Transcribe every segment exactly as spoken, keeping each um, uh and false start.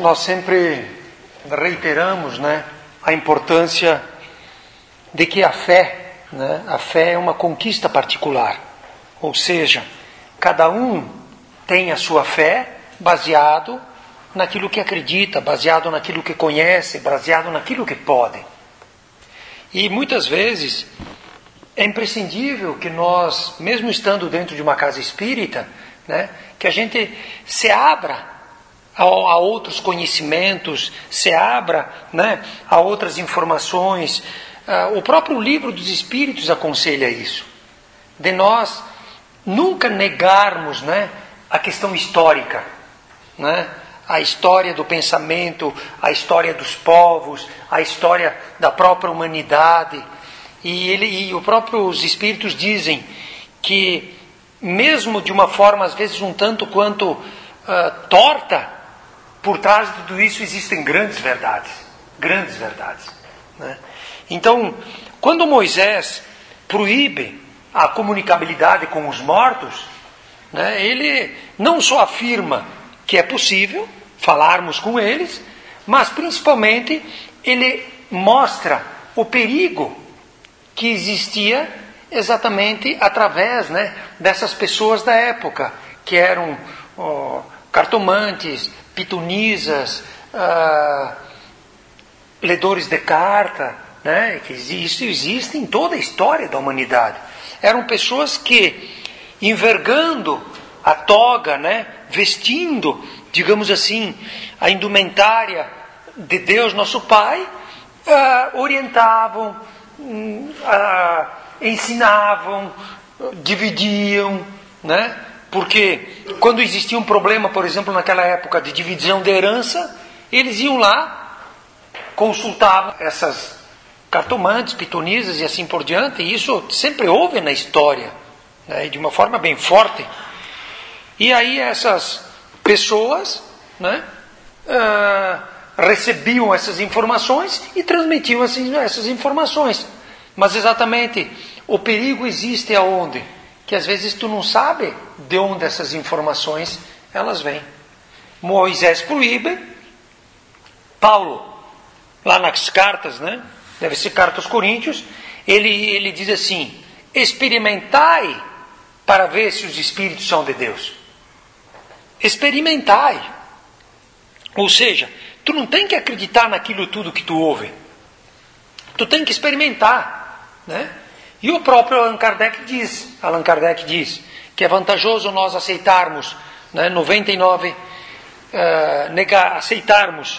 Nós sempre reiteramos, né, a importância de que a fé, né, a fé é uma conquista particular. Ou seja, cada um tem a sua fé baseado naquilo que acredita, baseado naquilo que conhece, baseado naquilo que pode. E muitas vezes é imprescindível que nós, mesmo estando dentro de uma casa espírita, né, que a gente se abra a, a outros conhecimentos, se abra, né, a outras informações. Uh, o próprio livro dos Espíritos aconselha isso, de nós nunca negarmos, né, a questão histórica, né, a história do pensamento, a história dos povos, a história da própria humanidade. E, ele, e os próprios Espíritos dizem que, mesmo de uma forma às vezes um tanto quanto uh, torta, por trás de tudo isso existem grandes verdades, grandes verdades, né? Então, quando Moisés proíbe a comunicabilidade com os mortos, né, ele não só afirma que é possível falarmos com eles, mas principalmente ele mostra o perigo que existia exatamente através, né, dessas pessoas da época, que eram oh, cartomantes, pitunisas, ah, ledores de carta, né, que isso existe em toda a história da humanidade. Eram pessoas que, envergando a toga, né, vestindo, digamos assim, a indumentária de Deus nosso Pai, ah, orientavam, ah, ensinavam, dividiam, né? Porque quando existia um problema, por exemplo, naquela época de divisão de herança, eles iam lá, consultavam essas cartomantes, pitonisas e assim por diante, e isso sempre houve na história, né, de uma forma bem forte. E aí essas pessoas, né, uh, recebiam essas informações e transmitiam essas, essas informações. Mas exatamente o perigo existe aonde? Que às vezes tu não sabe de onde essas informações elas vêm. Moisés proíbe, Paulo, lá nas cartas, né, deve ser carta aos Coríntios, ele, ele diz assim: experimentai para ver se os Espíritos são de Deus. Experimentai. Ou seja, tu não tem que acreditar naquilo tudo que tu ouve. Tu tem que experimentar, né? E o próprio Allan Kardec diz, Allan Kardec diz que é vantajoso nós aceitarmos, né, noventa e nove, uh, negar, aceitarmos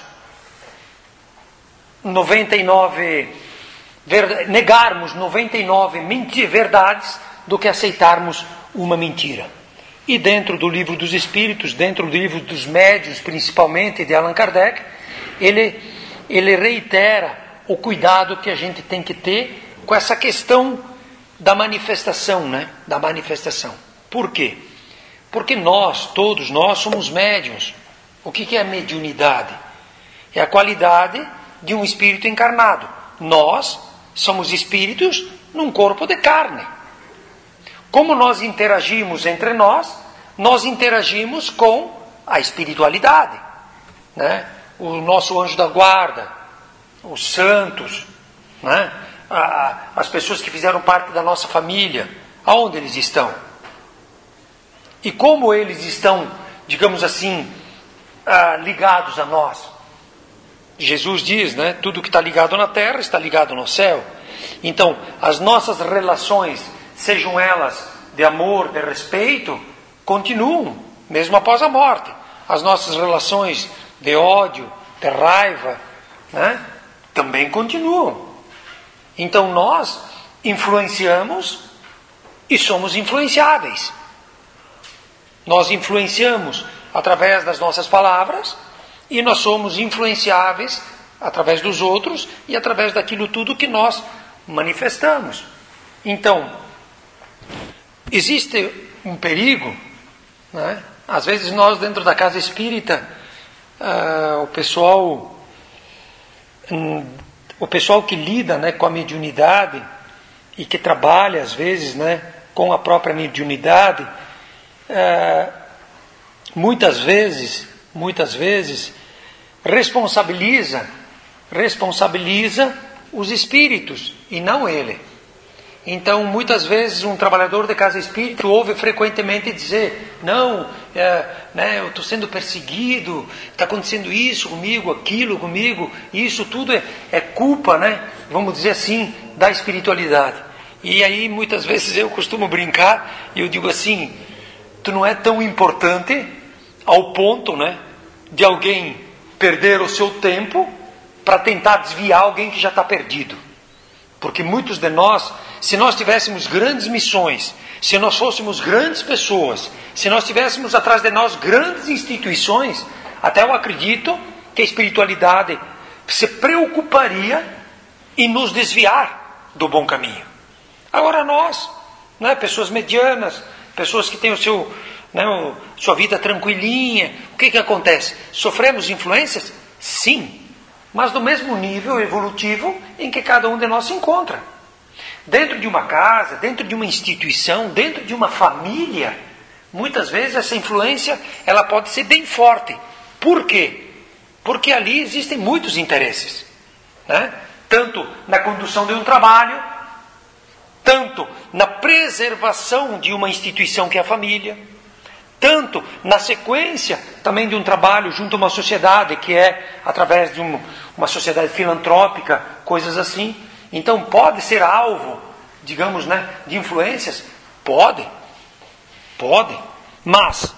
noventa e nove, ver, negarmos noventa e nove menti- verdades do que aceitarmos uma mentira. E dentro do livro dos Espíritos, dentro do livro dos Médiuns, principalmente de Allan Kardec, ele, ele reitera o cuidado que a gente tem que ter com essa questão da manifestação, né? Da manifestação. Por quê? Porque nós, todos nós, somos médiuns. O que, que é a mediunidade? É a qualidade de um espírito encarnado. Nós somos espíritos num corpo de carne. Como nós interagimos entre nós, nós interagimos com a espiritualidade, né? O nosso anjo da guarda, os santos, né? As pessoas que fizeram parte da nossa família, aonde eles estão? E como eles estão, digamos assim, ligados a nós? Jesus diz, né? Tudo que está ligado na terra está ligado no céu. Então, as nossas relações, sejam elas de amor, de respeito, continuam, mesmo após a morte. As nossas relações de ódio, de raiva, né, também continuam. Então nós influenciamos e somos influenciáveis. Nós influenciamos através das nossas palavras e nós somos influenciáveis através dos outros e através daquilo tudo que nós manifestamos. Então, existe um perigo, né? Às vezes nós dentro da casa espírita, uh, o pessoal um, o pessoal que lida, né, com a mediunidade e que trabalha às vezes, né, com a própria mediunidade, uh, muitas vezes muitas vezes responsabiliza, responsabiliza os espíritos e não ele. Então, muitas vezes, um trabalhador de casa espírita ouve frequentemente dizer: não, é, né, eu estou sendo perseguido, está acontecendo isso comigo, aquilo comigo, e isso tudo é, é culpa, né, vamos dizer assim, da espiritualidade. E aí, muitas vezes, eu costumo brincar e eu digo assim: tu não é tão importante ao ponto, né, de alguém perder o seu tempo para tentar desviar alguém que já está perdido. Porque muitos de nós, se nós tivéssemos grandes missões, se nós fôssemos grandes pessoas, se nós tivéssemos atrás de nós grandes instituições, até eu acredito que a espiritualidade se preocuparia em nos desviar do bom caminho. Agora nós, né, pessoas medianas, pessoas que têm o seu, né, o, sua vida tranquilinha, o que, que acontece? Sofremos influências? Sim. Mas do mesmo nível evolutivo em que cada um de nós se encontra. Dentro de uma casa, dentro de uma instituição, dentro de uma família, muitas vezes essa influência ela pode ser bem forte. Por quê? Porque ali existem muitos interesses, né? Tanto na condução de um trabalho, tanto na preservação de uma instituição que é a família, tanto na sequência também de um trabalho junto a uma sociedade, que é através de um, uma sociedade filantrópica, coisas assim. Então pode ser alvo, digamos, né, de influências? Pode, pode, mas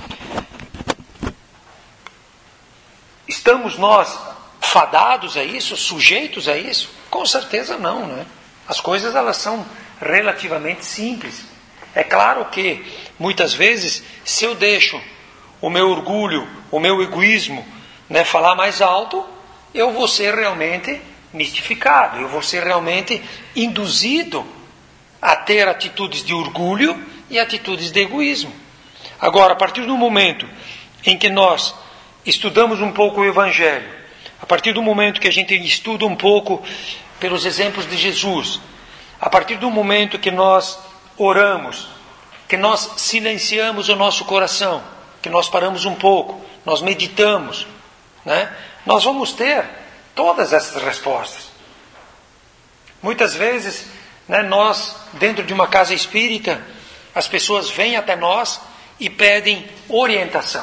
estamos nós fadados a isso, sujeitos a isso? Com certeza não, né? As coisas elas são relativamente simples. É claro que, muitas vezes, se eu deixo o meu orgulho, o meu egoísmo, né, falar mais alto, eu vou ser realmente mistificado, eu vou ser realmente induzido a ter atitudes de orgulho e atitudes de egoísmo. Agora, a partir do momento em que nós estudamos um pouco o Evangelho, a partir do momento que a gente estuda um pouco pelos exemplos de Jesus, a partir do momento que nós oramos, que nós silenciamos o nosso coração, que nós paramos um pouco, nós meditamos, né? Nós vamos ter todas essas respostas. Muitas vezes, né, nós, dentro de uma casa espírita, as pessoas vêm até nós e pedem orientação.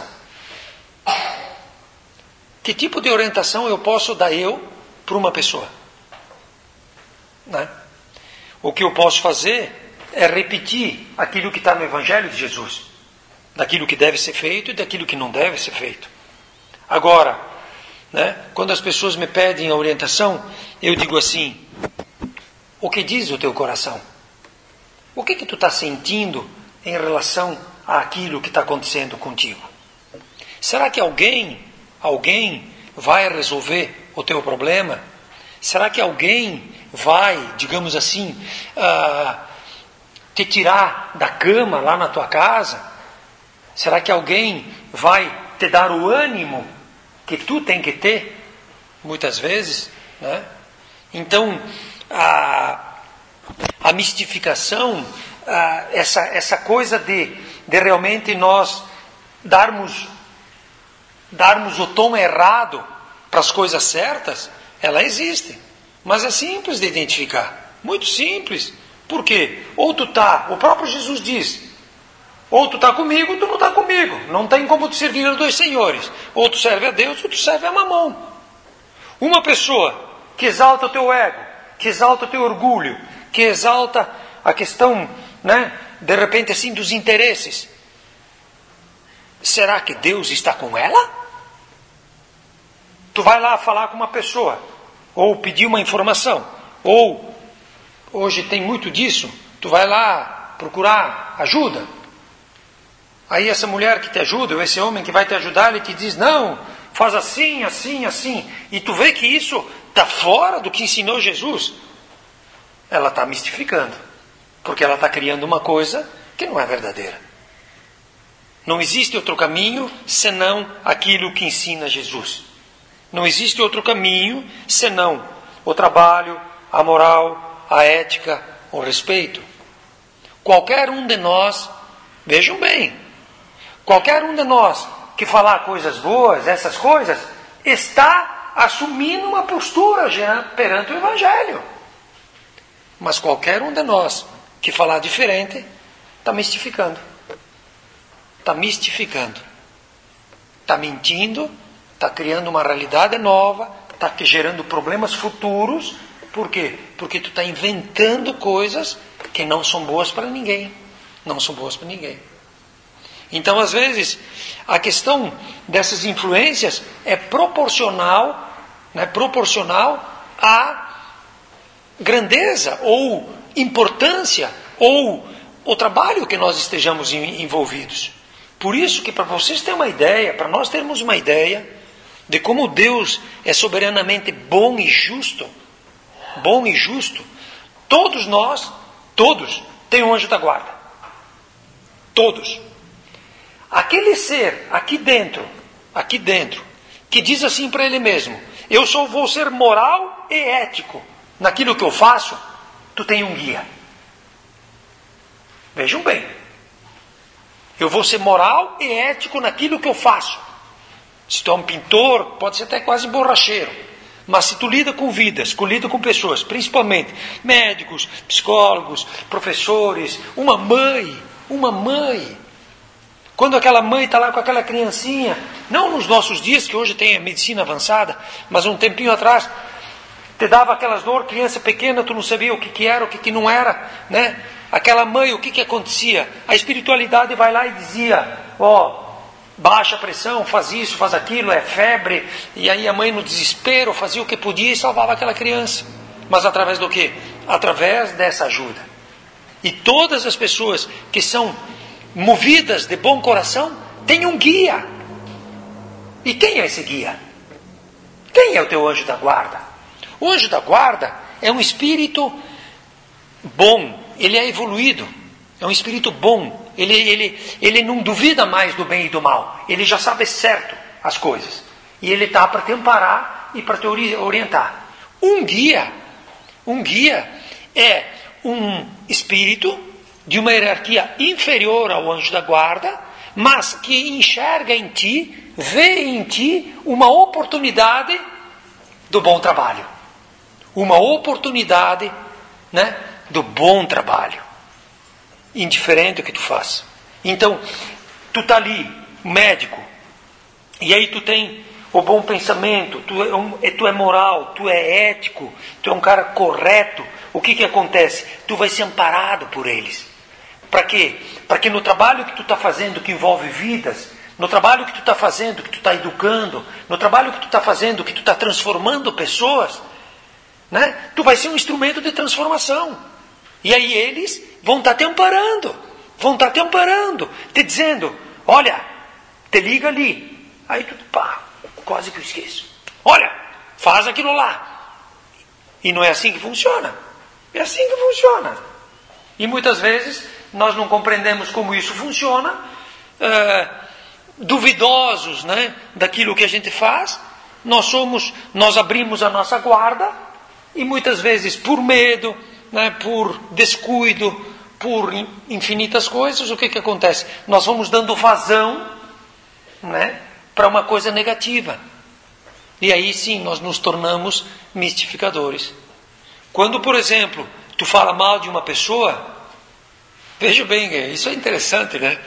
Que tipo de orientação eu posso dar eu para uma pessoa? Né? O que eu posso fazer é repetir aquilo que está no Evangelho de Jesus, daquilo que deve ser feito e daquilo que não deve ser feito. Agora, né, quando as pessoas me pedem a orientação, eu digo assim: o que diz o teu coração? O que que tu está sentindo em relação àquilo que está acontecendo contigo? Será que alguém, alguém vai resolver o teu problema? Será que alguém vai, digamos assim, uh, te tirar da cama lá na tua casa? Será que alguém vai te dar o ânimo que tu tem que ter? Muitas vezes, né? Então, a, a mistificação, a, essa, essa coisa de, de realmente nós darmos, darmos o tom errado para as coisas certas, ela existe. Mas é simples de identificar. Muito simples. Por quê? Ou tu está, o próprio Jesus diz, ou tu está comigo, ou tu não está comigo. Não tem como tu servir a dois senhores. Ou tu serve a Deus, ou tu serve a Mamon. Uma pessoa que exalta o teu ego, que exalta o teu orgulho, que exalta a questão, né, de repente assim, dos interesses. Será que Deus está com ela? Tu vai lá falar com uma pessoa, ou pedir uma informação, ou, hoje tem muito disso, tu vai lá procurar ajuda. Aí essa mulher que te ajuda, ou esse homem que vai te ajudar, ele te diz: não, faz assim, assim, assim. E tu vê que isso está fora do que ensinou Jesus. Ela está mistificando, porque ela está criando uma coisa que não é verdadeira. Não existe outro caminho senão aquilo que ensina Jesus. Não existe outro caminho senão o trabalho, a moral, a ética, o respeito. Qualquer um de nós, vejam bem, qualquer um de nós que falar coisas boas, essas coisas, está assumindo uma postura já perante o Evangelho. Mas qualquer um de nós que falar diferente, está mistificando. Está mistificando. Está mentindo, está criando uma realidade nova, está gerando problemas futuros. Por quê? Porque tu está inventando coisas que não são boas para ninguém. Não são boas para ninguém. Então, às vezes, a questão dessas influências é proporcional, né, proporcional à grandeza ou importância ou o trabalho que nós estejamos envolvidos. Por isso que, para vocês terem uma ideia, para nós termos uma ideia de como Deus é soberanamente bom e justo, bom e justo, todos nós, todos, tem um anjo da guarda. Todos. Aquele ser aqui dentro, aqui dentro, que diz assim para ele mesmo: eu só vou ser moral e ético naquilo que eu faço, tu tem um guia. Vejam bem. Eu vou ser moral e ético naquilo que eu faço. Se tu é um pintor, pode ser até quase borracheiro. Mas se tu lida com vidas, tu lida com pessoas, principalmente médicos, psicólogos, professores, uma mãe, uma mãe. Quando aquela mãe está lá com aquela criancinha, não nos nossos dias, que hoje tem a medicina avançada, mas um tempinho atrás, te dava aquelas dor, criança pequena, tu não sabia o que, que era, o que, que não era, né? Aquela mãe, o que, que acontecia? A espiritualidade vai lá e dizia, ó, oh, baixa a pressão, faz isso, faz aquilo, é febre, e aí a mãe no desespero fazia o que podia e salvava aquela criança. Mas através do quê? Através dessa ajuda. E todas as pessoas que são movidas de bom coração têm um guia. E quem é esse guia? Quem é o teu anjo da guarda? O anjo da guarda é um espírito bom, ele é evoluído, é um espírito bom, ele, ele, ele não duvida mais do bem e do mal, ele já sabe certo as coisas, e ele está para te amparar e para te orientar. Um guia, um guia é um espírito de uma hierarquia inferior ao anjo da guarda, mas que enxerga em ti, vê em ti uma oportunidade do bom trabalho. Uma oportunidade, né, do bom trabalho. Indiferente do que tu faz. Então, tu está ali, médico, e aí tu tem o bom pensamento, tu é, um, tu é moral, tu é ético, tu é um cara correto. O que que acontece? Tu vai ser amparado por eles. Para quê? Para que no trabalho que tu está fazendo, que envolve vidas, no trabalho que tu está fazendo, que tu está educando, no trabalho que tu está fazendo, que tu está transformando pessoas, né? Tu vai ser um instrumento de transformação. E aí eles vão estar te amparando, vão estar te amparando, te dizendo, olha, te liga ali. Aí tu, pá, quase que eu esqueço. Olha, faz aquilo lá. E não é assim que funciona. É assim que funciona. E muitas vezes nós não compreendemos como isso funciona, é, duvidosos, né, daquilo que a gente faz. Nós somos, nós abrimos a nossa guarda e muitas vezes por medo, né, por descuido, por infinitas coisas, o que que acontece? Nós vamos dando vazão, né, para uma coisa negativa. E aí sim nós nos tornamos mistificadores. Quando, por exemplo, tu fala mal de uma pessoa, veja bem, isso é interessante, né?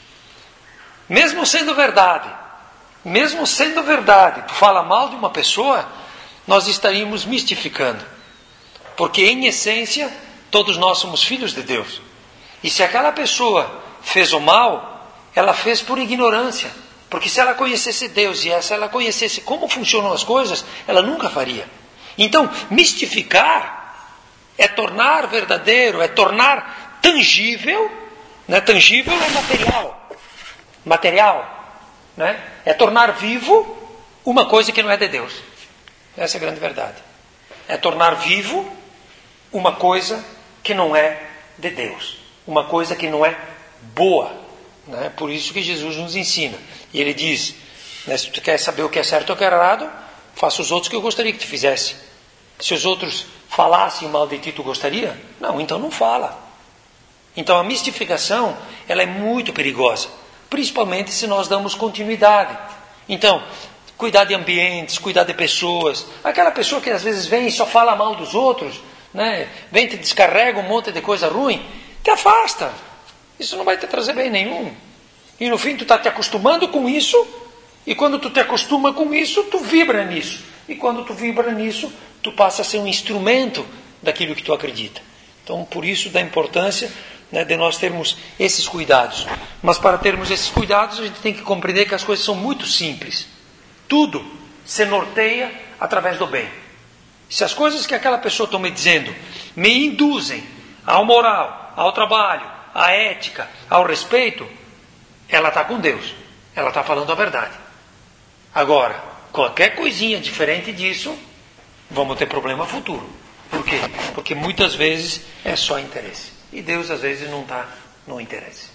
Mesmo sendo verdade, mesmo sendo verdade, tu fala mal de uma pessoa, nós estaríamos mistificando. Porque em essência, todos nós somos filhos de Deus. E se aquela pessoa fez o mal, ela fez por ignorância. Porque se ela conhecesse Deus e se ela conhecesse como funcionam as coisas, ela nunca faria. Então, mistificar é tornar verdadeiro, é tornar tangível, né? Tangível é material, material, né? É tornar vivo uma coisa que não é de Deus. Essa é a grande verdade. É tornar vivo uma coisa que não é de Deus, uma coisa que não é boa, né? Por isso que Jesus nos ensina. E ele diz, né, se tu quer saber o que é certo ou o que é errado, faça os outros que eu gostaria que tu fizesse. Se os outros falassem mal de ti, tu gostaria? Não, então não fala. Então a mistificação, ela é muito perigosa, principalmente se nós damos continuidade. Então, cuidar de ambientes, cuidar de pessoas. Aquela pessoa que às vezes vem e só fala mal dos outros, né? Vem e te descarrega um monte de coisa ruim, te afasta. Isso não vai te trazer bem nenhum. E no fim tu está te acostumando com isso, e quando tu te acostuma com isso, tu vibra nisso. E quando tu vibra nisso, tu passa a ser um instrumento daquilo que tu acredita. Então, por isso da importância, né, de nós termos esses cuidados. Mas para termos esses cuidados, a gente tem que compreender que as coisas são muito simples. Tudo se norteia através do bem. Se as coisas que aquela pessoa está me dizendo me induzem ao moral, ao trabalho, à ética, ao respeito, ela está com Deus. Ela está falando a verdade. Agora, qualquer coisinha diferente disso, vamos ter problema futuro. Por quê? Porque muitas vezes é só interesse. E Deus às vezes não está no interesse.